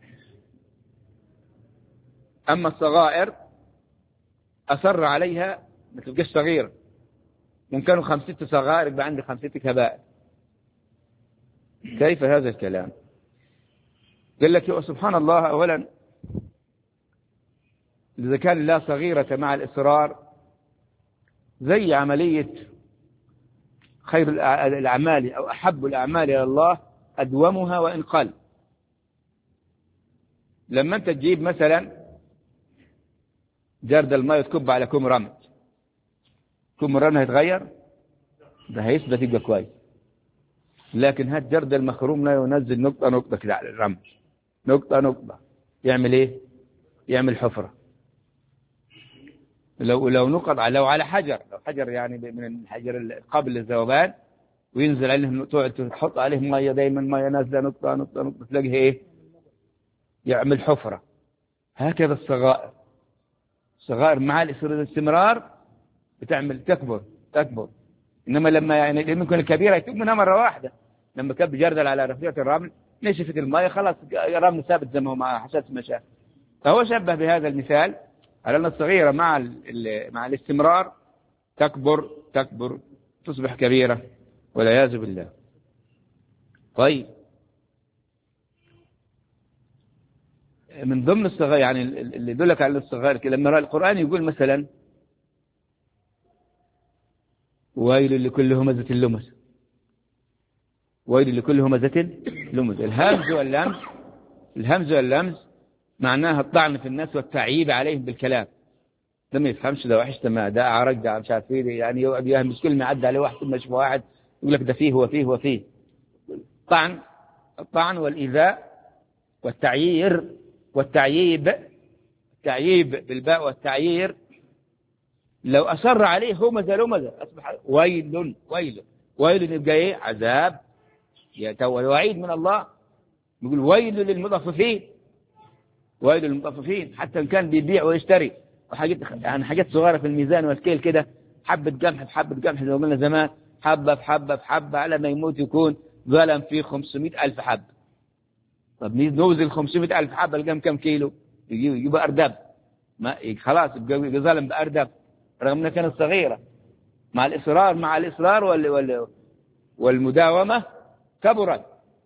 أما الصغائر أصر عليها ما تبقاش صغيرة، ممكن 5 صغائر يبقى عندي 5 كبائر. كيف هذا الكلام؟ قال لك سبحان الله، أولا إذا كان لا صغيرة مع الإصرار زي عملية خير الأعمال أو أحب الأعمال إلى الله أدومها وإن قل. لما أنت تجيب مثلا جرد الماء تكب على كوم رمل، كوم الرمل هيتغير؟ ده هيثبت يبقى كويس. لكن هات جرد المخروم لا ينزل نقطة نقطة كده على الرمل، نقطة نقطة، يعمل إيه؟ يعمل حفرة. لو نقط على حجر، لو حجر يعني من الحجر قبل الذوبان وينزل عليه تحط عليه مية، دايما مية نازلة نقطة نقطة نقطة، تلاقيه إيه؟ يعمل حفرة. هكذا الصغائر، الصغائر مع الاستمرار بتعمل تكبر. إنما لما يعني ممكن الكبيرة يتوب منها مرة واحدة. لما كب جردل على رفيعة الرمل نشفت المية خلاص الرمل ثابت زي ما هو مع حساس المشاكل. فهو شبه بهذا المثال على أن الصغيرة مع الاستمرار تكبر تصبح كبيرة والعياذ بالله. طيب من ضمن الصغائر يعني اللي يدلك على الصغائر لما القرآن يقول مثلا ويل لكل همزة لمزة، ويل لكل همزة لمزة. الهمز واللمز معناها الطعن في الناس والتعييب عليهم بالكلام. ده ما يفهمش، ده وحش، ده أعرج، ده مش عارف ايه، يعني يهمس كلمة يعدي عليه واحد ثم يشوف واحد يقول لك ده فيه وفيه. الطعن والإيذاء والتعييب بالباء والتعيير. لو أصر عليه همزة لمزة أصبح ويل يبقى إيه؟ عذاب وعيد من الله. يقول ويل للمطففين، حتى إن كان بيبيع ويشتري حاجات صغيرة في الميزان والكيل كده، حبة قمح زي ما قلنا زمان، حبة بحبة على ما يموت يكون ظلم فيه 500,000 حبة. طب نوزن 500,000 حبة القمح كم كيلو؟ يبقى أردب، خلاص يبقى ظلم بأردب، رغم أنها كانت صغيرة. مع الإصرار والمداومة كبرت.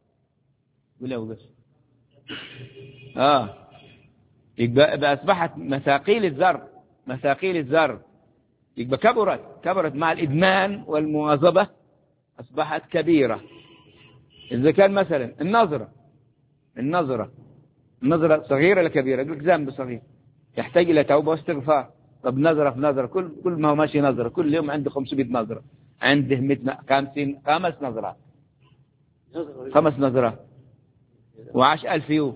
يبقى أصبحت مثاقيل الزر، يبقى كبرت مع الإدمان والمواظبة أصبحت كبيرة. إذا كان مثلا النظرة صغيرة ولا كبيرة؟ يقول لك ذنب صغير يحتاج إلى توبة واستغفار. طب نظرة في نظرة، كل ما هو ماشي نظرة، كل يوم عنده 500 نظرة، عنده 5 نظرات، 5 نظرات، وعاش 1000 يوم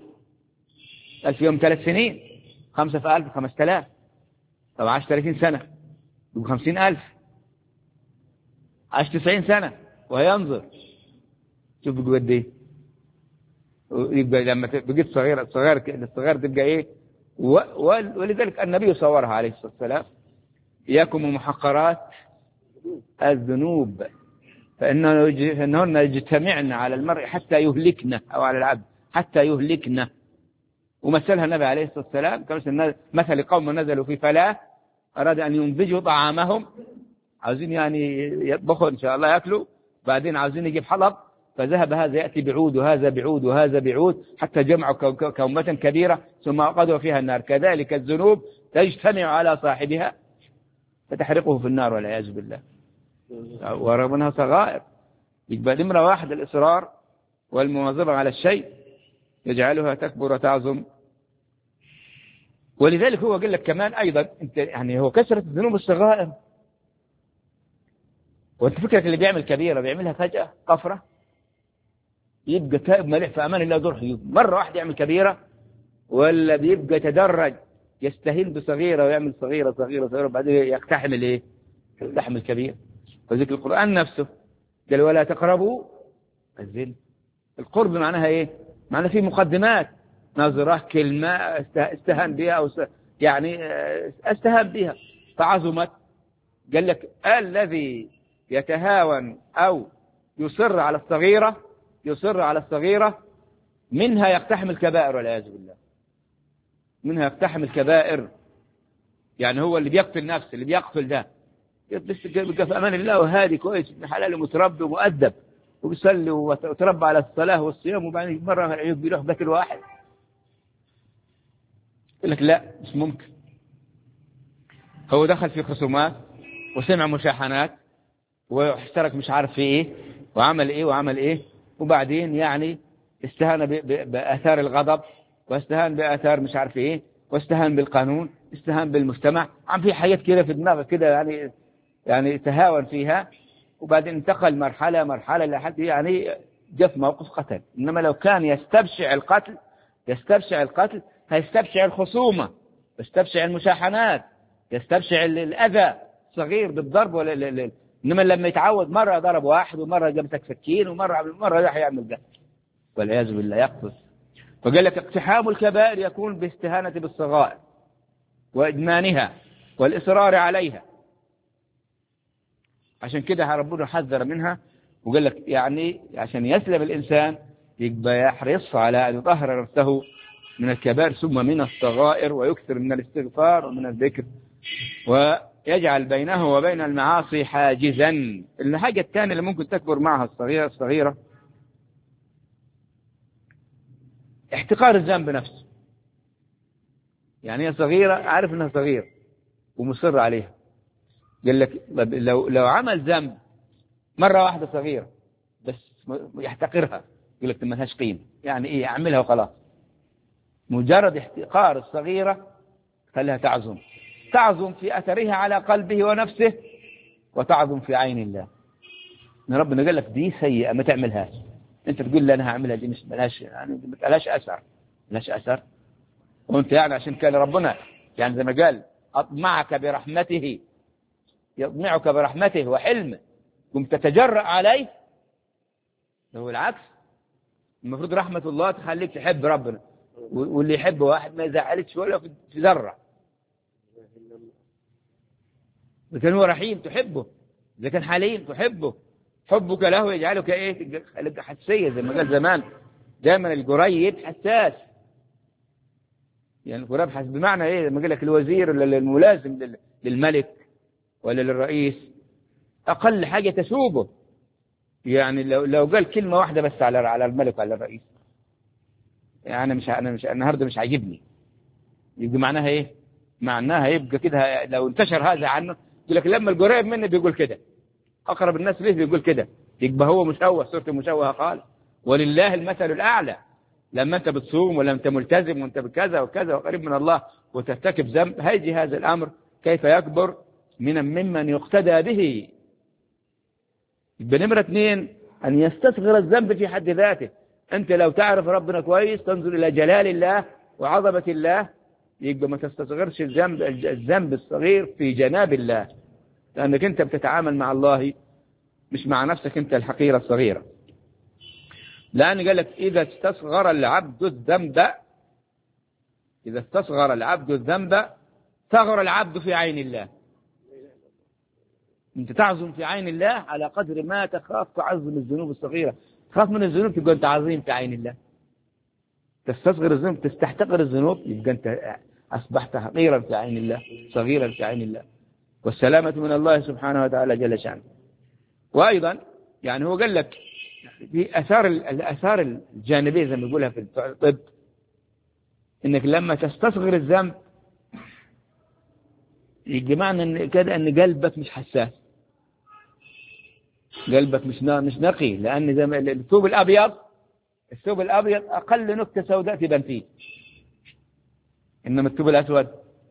3 سنين، 5 في 1000 5000. طب عاش 30 سنة ب50,000 عاش 90 سنة وهينظر. شوف بيقول قد ايه. يبقى لما بقيت صغيرة الصغير تبقى ايه. ولذلك النبي صورها عليه الصلاة والسلام: إياكم ومحقرات الذنوب فإنهن يجتمعن على المرء حتى يهلكنا، أو على العبد حتى يهلكنا. ومثلها النبي عليه الصلاة والسلام مثل قوم نزلوا في فلاة أراد أن ينضجوا طعامهم، عاوزين يعني يطبخوا إن شاء الله يأكلوا، بعدين عاوزين يجيب حلب، فذهب هذا يأتي بعود وهذا بعود وهذا بعود حتى جمعوا كومة كبيرة ثم أوقدوا فيها النار. كذلك الذنوب تجتمع على صاحبها فتحرقه في النار والعياذ بالله. ورغمها صغائر. يبقى نمرة واحد الإصرار والمواظبة على الشيء يجعلها تكبر وتعظم. ولذلك هو قال لك كمان أيضا يعني هو كثرة الذنوب الصغائر. وانت فكرك اللي بيعمل كبيرة بيعملها فجأة طفرة، يبقى تائب مليح في أمان الله ذو حيوب، مرة واحدة يعمل كبيرة، ولا بيبقى تدرج يستهين بصغيرة ويعمل صغيرة صغيرة صغيرة بعدين يقتحم الايه؟ يقتحم الكبير. فذلك القرآن نفسه قال ولا تقربوا الزنا. القرب معناها ايه؟ معناها في مقدمات، نظرة، كلمة استهان بها أو يعني استهان بها فعظمت. قال لك الذي يتهاون أو يصر على الصغيرة منها يقتحم الكبائر والعياذ بالله. منها يقتحم الكبائر، يعني هو اللي بيقتل نفسه، اللي بيقتل ده يبقى في أمان الله وهادي كويس ابن حلال ومتربي ومؤدب وبيصلي وتربى على الصلاة والصيام، وبعدين مرة من العيوب بيروح قتل واحد. يقول لك لا مش ممكن. هو دخل في خصومات وسمع مشاحنات واشترك مش عارف في ايه وعمل ايه وبعدين يعني استهان بآثار الغضب واستهان بآثار مش عارف ايه واستهان بالقانون، استهان بالمجتمع، عم في حاجات كده في دماغه كده يعني تهاون فيها، وبعدين انتقل مرحلة لحد يعني جاء في موقف قتل. إنما لو كان يستبشع القتل هيستبشع الخصومة، يستبشع المشاحنات، يستبشع الأذى صغير بالضرب ولا. إنما لما يتعود مرة ضرب واحد ومرة جابتك سكين ومرة راح يعمل ده والعياذ بالله يقتص. فقال لك اقتحام الكبائر يكون باستهانة بالصغائر وإدمانها والإصرار عليها. عشان كده ربنا حذر منها وقال لك يعني عشان يسلم الإنسان يبقى يحرص على أن يطهر نفسه من الكبائر ثم من الصغائر، ويكثر من الاستغفار ومن الذكر، ويجعل بينه وبين المعاصي حاجزا. الحاجة الثانية اللي ممكن تكبر معها الصغيرة احتقار الذنب نفسه. يعني هي صغيرة عارف انها صغيرة ومصر عليها. قال لك لو عمل ذنب مرة واحدة صغيرة بس يحتقرها، يقول لك ما لهاش قيمة، يعني ايه اعملها وخلاص. مجرد احتقار الصغيرة خلها تعظم في أثرها على قلبه ونفسه، وتعظم في عين الله. ان ربنا قال لك دي سيئة ما تعملهاش، انت تقول لي انا هعملها، دي مش ملهاش يعني ملهاش اثر. وانت يعني عشان كان ربنا يعني زي ما قال اطمعك برحمته، يطمعك برحمته وحلمه قم تتجرأ عليه. هو العكس، المفروض رحمة الله تخليك تحب ربنا، واللي يحب واحد ما يزعلكش ولا في ذرة. إذا كان هو رحيم تحبه، إذا كان حليم تحبه، حبك له يجعلك ايه حساسية زي ما قال زمان دائما القريب حساس. يعني القريب حساس بمعنى ايه؟ لما قال لك الوزير ولا الملازم للملك ولا للرئيس اقل حاجة تسوبه. يعني لو قال كلمة واحدة بس على الملك وعلى الرئيس، يعني انا مش النهارده مش عاجبني، يبقى معناها ايه؟ معناها يبقى كده لو انتشر هذا عنه يقول لك لما القريب مني بيقول كده، أقرب الناس ليه بيقول كده، يبقى هو مشوه، صورته مشوهة خالص. ولله المثل الأعلى. لما أنت بتصوم ولا أنت ملتزم وأنت بكذا وكذا وقريب من الله وترتكب ذنب، هيجي هذا الأمر كيف يكبر ممن يقتدى به. يبقى نمرة 2 أن يستصغر الذنب في حد ذاته. أنت لو تعرف ربنا كويس تنظر إلى جلال الله وعظمة الله، يبقى ما تستصغرش الذنب الصغير في جناب الله. لأنك أنت بتتعامل مع الله مش مع نفسك أنت الحقيرة الصغيرة. لأن قال لك إذا استصغر العبد الذنب صغر العبد في عين الله. أنت تعظم في عين الله على قدر ما تخاف تعظم الذنوب الصغيرة. تخاف من الذنوب تبقى أنت عظيم في عين الله. تستصغر الذنوب تستحتقر الذنوب يبقى أنت أصبحت حقيرا في عين الله، صغيرا في عين الله. والسلامة من الله سبحانه وتعالى جل شأنه. وأيضا يعني هو قال لك في الآثار الجانبية زي ما يقولها في الطب، إنك لما تستصغر الذنب يجي معنى إن كده إن قلبك مش حساس، قلبك مش نقي، لأن زي ما الثوب الأبيض أقل نكتة سوداء تبان فيه، إنما الثوب الأسود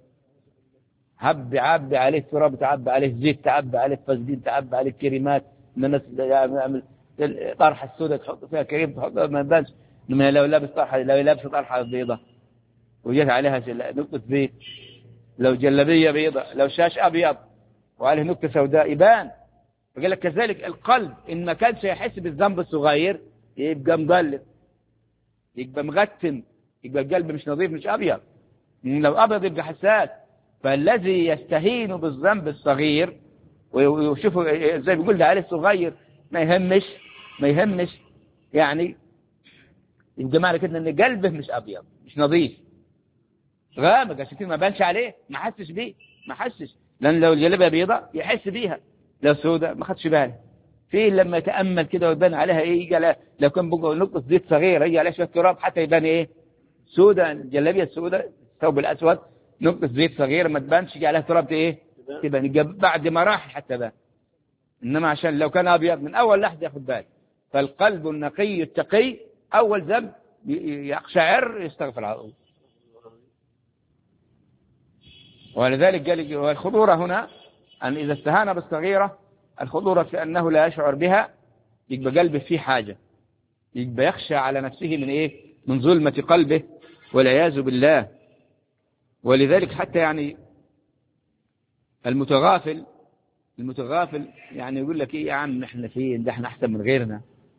عبي عليه تراب، تعبي عليه زيت، تعبي عليه فازلين، تعبي عليه كريمات، الناس يعمل طرحة السوداء تحط فيها كريم تحطها ما يبانش. إنما لو لابس طرحة بيضة وجت عليها نقطة زيت، لو جلبية بيضة، لو شاش أبيض وعليه نقطة سوداء يبان. فقال لك كذلك القلب إن ما كانش يحس بالذنب الصغير يبقى مضلل، يبقى مغتم، يبقى القلب مش نظيف مش أبيض. لو أبيض يبقى حساس. فالذي يستهين بالذنب الصغير ويشوفه زي بيقول ده عليه الصغير ما يهمش يعني يبقى معنى كده ان قلبه مش ابيض مش نظيف غامق، عشان كده ما بانش عليه، ما حسش. لان لو الجلابيه بيضاء يحس بيها، لو سوداء ما خدش باله. في لما يتامل كده ويبان عليها ايه، يجي لو كان بقى نقطه زيت صغيره يجي عليها شويه تراب حتى يبان ايه سوداء. الجلابيه السوداء الثوب الاسود نقطه زيت صغيره ما تبانش، يجي عليها تراب ايه تبان بعد ما راح حتى بان. إنما عشان لو كان أبيض من أول لحظة ياخد باله. فالقلب النقي التقي أول ذنب يقشعر يستغفر على الله. ولذلك قال والخضورة هنا أن إذا استهان بالصغيرة الخضورة كأنه لا يشعر بها، يبقى قلبه فيه حاجة، يبقى يخشى على نفسه من إيه؟ من ظلمة قلبه والعياذ بالله. ولذلك حتى يعني المتغافل يعني يقول لك ايه يا عم احنا فين ده، احنا احسن من غيرنا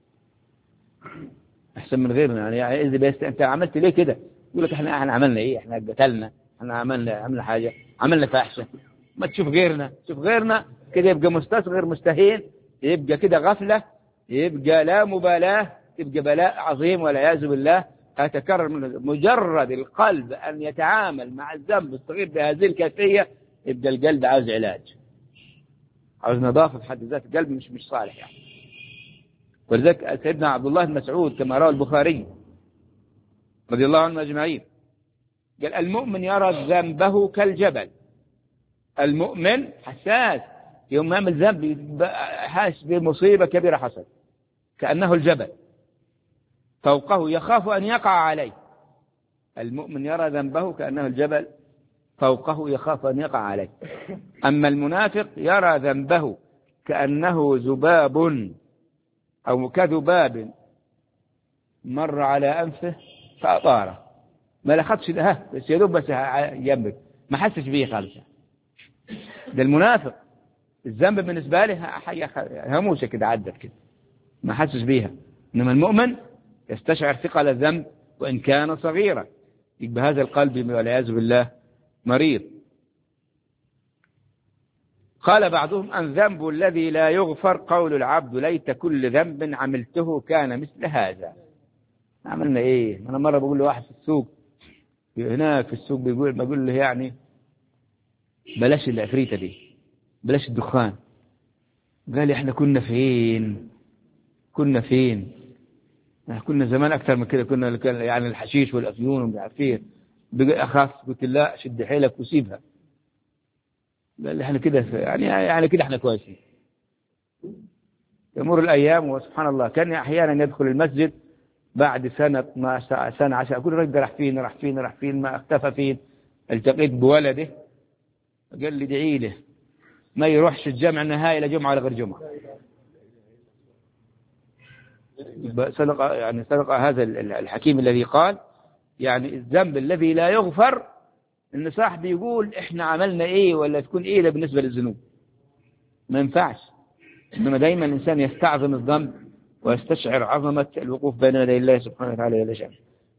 يعني اذا انت عملت ليه كده، يقول لك احنا عملنا ايه، احنا قتلنا، احنا عملنا حاجه، عملنا فاحشه. ما تشوف غيرنا كده يبقى مستصغر مستهين، يبقى كده غفله، يبقى لا مبالاه، يبقى بلاء عظيم والعياذ بالله. هتكرر من مجرد القلب ان يتعامل مع الذنب الصغير بهذه الكيفيه يبقى القلب عاوز علاج، عاوز نظافة في حد ذات القلب مش صالح يعني. ولذلك سيدنا عبد الله بن مسعود كما روى البخاري رضي الله عنه أجمعين قال المؤمن يرى ذنبه كالجبل. المؤمن حساس، يوم يعمل ذنب حاسس بمصيبة كبيرة حصل كأنه الجبل فوقه يخاف أن يقع عليه. المؤمن يرى ذنبه كأنه الجبل فوقه يخاف أن يقع عليه. أما المنافق يرى ذنبه كأنه ذباب أو كذباب مر على أنفه فأطاره، ما لخدش ده بس يدوب بس جنبك ما حسش بيه خالص. ده المنافق الذنب بالنسبة له هموشة كده عدت كده ما حسش بيها. إنما المؤمن يستشعر ثقل الذنب وإن كان صغيرا، يبقى هذا القلب والعياذ بالله مريض. قال بعضهم الذنب الذي لا يغفر قول العبد ليت كل ذنب عملته كان مثل هذا. عملنا ايه؟ انا مره بقول لواحد في السوق هناك في السوق بقول له يعني بلاش العفريته دي، بلاش الدخان. قال لي احنا كنا فين كنا زمان اكثر من كده، كنا يعني الحشيش والافيون ومش عارفين. بقى اخاف، قلت لا شد حيلك وسيبها. قال لي احنا كده يعني كده احنا كويسين. تمر الايام وسبحان الله كان احيانا يدخل المسجد بعد سنه 10 اقول الراجل راح فين ما اختفى فين. التقيت بولده قال لي ادعي له ما يروحش الجامع نهائي لا جمعه ولا غير جمعه. صدق هذا الحكيم الذي قال يعني الذنب الذي لا يغفر ان صاحبي يقول احنا عملنا ايه ولا تكون ايه ده بالنسبه للذنوب. ما ينفعش. إنما دايما الإنسان يستعظم الذنب ويستشعر عظمة الوقوف بين يدي الله سبحانه وتعالى جل شأنه.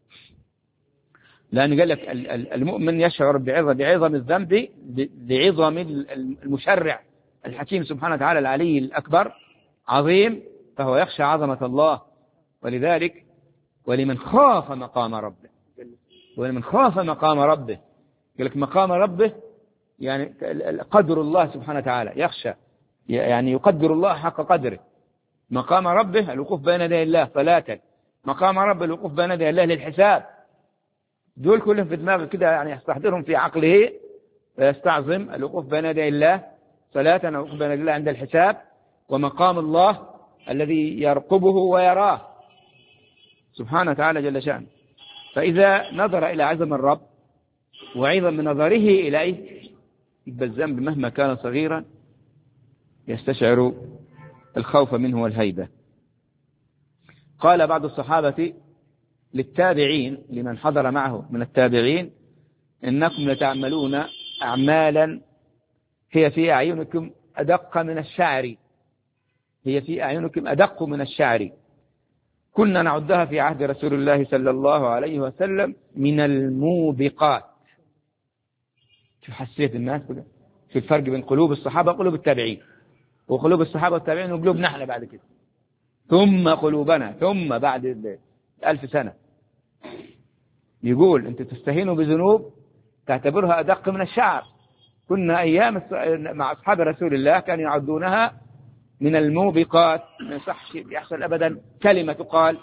لأن قال لك المؤمن يشعر بعظم الذنب لعظم المشرع الحكيم سبحانه وتعالى العلي الأكبر عظيم، فهو يخشى عظمة الله. ولذلك ولمن خاف مقام ربه، ولمن خاف مقام ربه، قال لك مقام ربه يعني قدر الله سبحانه وتعالى، يخشى يعني يقدر الله حق قدره. مقام ربه الوقوف بين يدي الله صلاة، مقام ربه الوقوف بين يدي الله للحساب. دول كلهم في دماغه كده، يعني يستحضرهم في عقله ويستعظم الوقوف بين يدي الله صلاة، الوقوف بين يدي الله عند الحساب، ومقام الله الذي يرقبه ويراه سبحانه وتعالى جل شأنه. فإذا نظر إلى عظم الرب وعظم نظره إليه، يبقى الذنب مهما كان صغيرا يستشعر الخوف منه والهيبة. قال بعض الصحابة للتابعين لمن حضر معه من التابعين: إنكم لتعملون أعمالا هي في أعينكم أدق من الشعر، هي في أعينكم أدق من الشعر، كنا نعدها في عهد رسول الله صلى الله عليه وسلم من الموبقات. شوف حسيت الناس كده، في الفرق بين قلوب الصحابة وقلوب التابعين، وقلوب الصحابة والتابعين وقلوبنا احنا بعد كده، ثم قلوبنا، ثم بعد 1000 سنة. يقول أنت تستهينوا بذنوب تعتبرها أدق من الشعر. كنا أيام مع أصحاب رسول الله كانوا يعدونها من الموبقات. ما يصحش يحصل أبدا كلمة تقال،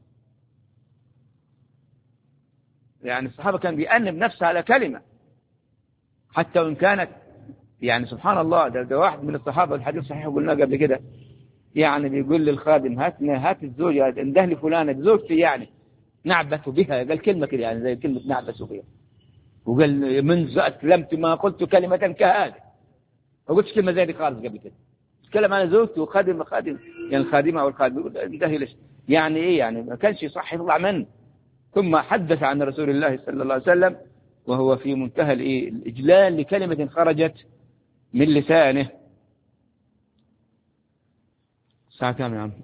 يعني الصحابة كان بيأنب نفسه على كلمة حتى وإن كانت، يعني سبحان الله، ده واحد من الصحابة، الحديث صحيح قلنا قبل كده، يعني بيقول للخادم هات الزوجة انده لي فلانة زوجتي، يعني نعبث بها، قال كلمة كده يعني زي كلمة نعبث بها، وقال منذ أسلمت ما قلت كلمة كهذه، ما قلتش كلمة زي دي خالص قبل كده. تكلم عن زوجته وخادم يعني الخادمة أو الخادم، يقول انده ليش، يعني إيه، يعني ما كانش صح يطلع منه. ثم حدث عن رسول الله صلى الله عليه وسلم وهو في منتهى الإجلال لكلمة خرجت من لسانه. الساعة كام يا عم؟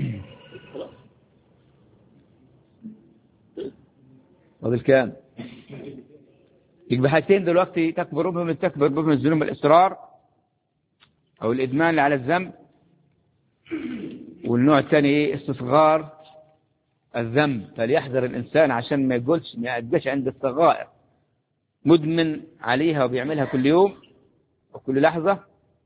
فاضل كام؟ يبقى حاجتين دلوقتي تكبر بهم الذنوب: الإصرار أو الإدمان على الذنب، والنوع الثاني إيه؟ استصغار الذنب. فليحذر الإنسان عشان ما يقولش عند الصغائر، مدمن عليها وبيعملها كل يوم وكل لحظة،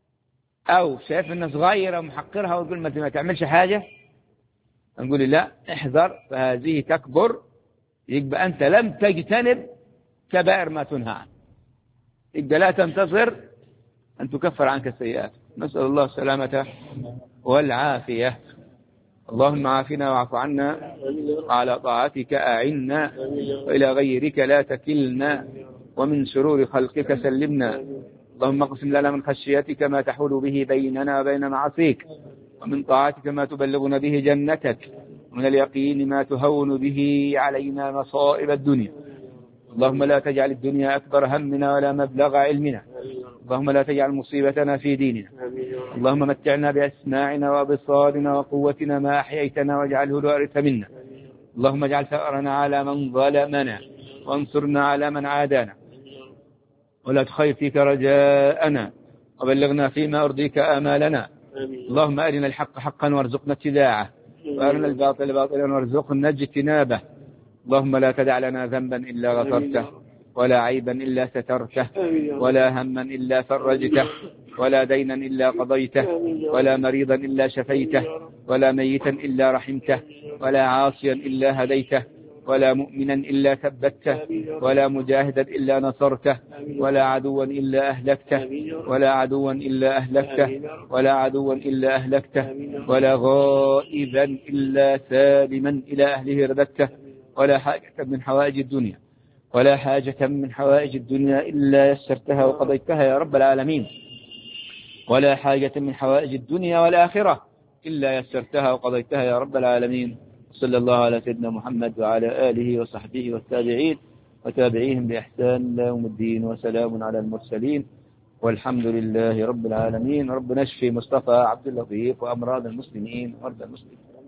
أو شايف إنه صغيرة ومحقرها ويقول ما تعملش حاجة، نقول لا احذر، فهذه تكبر. يبقى أنت لم تجتنب كبائر ما تنهى عنه، يبقى لا تنتظر أن تكفر عنك السيئات. نسأل الله السلامة والعافية. اللهم عافنا واعف عنا، وعلى طاعتك أعنا، وإلى غيرك لا تكلنا، ومن شرور خلقك سلمنا. اللهم اقسم لنا من خشيتك ما تحول به بيننا وبين معصيك، ومن طاعتك ما تبلغنا به جنتك، ومن اليقين ما تهون به علينا مصائب الدنيا. اللهم لا تجعل الدنيا أكبر همنا ولا مبلغ علمنا. اللهم لا تجعل مصيبتنا في ديننا. اللهم متعنا بأسماعنا وأبصارنا وقوتنا ما أحييتنا، واجعله الوارث منا. اللهم اجعل ثأرنا على من ظلمنا، وانصرنا على من عادانا، ولا تخير فيك رجاءنا، وبلغنا فيما أرضيك آمالنا. اللهم أرنا الحق حقا وارزقنا اتباعه، وأرنا الباطل باطلا وارزقنا اجتنابه. اللهم لا تدع لنا ذنبا إلا غفرته، ولا عيبا إلا سترته، ولا هما إلا فرجته، ولا دينا إلا قضيته، ولا مريضا إلا شفيته، ولا ميتا إلا رحمته، ولا عاصيا إلا هديته، ولا مؤمنا إلا ثبته، ولا مجاهدا إلا نصرته، ولا عدوا إلا أهلكته، ولا عدوا إلا أهلكته، ولا عدوا إلا أهلكته، ولا غائبا إلا سالما إلى أهله رددته. ولا حاجة من حوائج الدنيا، ولا حاجة من حوائج الدنيا إلا يسرتها وقضيتها يا رب العالمين. ولا حاجة من حوائج الدنيا والآخرة إلا يسرتها وقضيتها يا رب العالمين. صلى الله على سيدنا محمد وعلى آله وصحبه والتابعين وتابعيهم بإحسان إلى يوم الدين، وسلام على المرسلين، والحمد لله رب العالمين. ربنا يشفي مصطفى عبد اللطيف وأمراض المسلمين ومرضى المسلمين.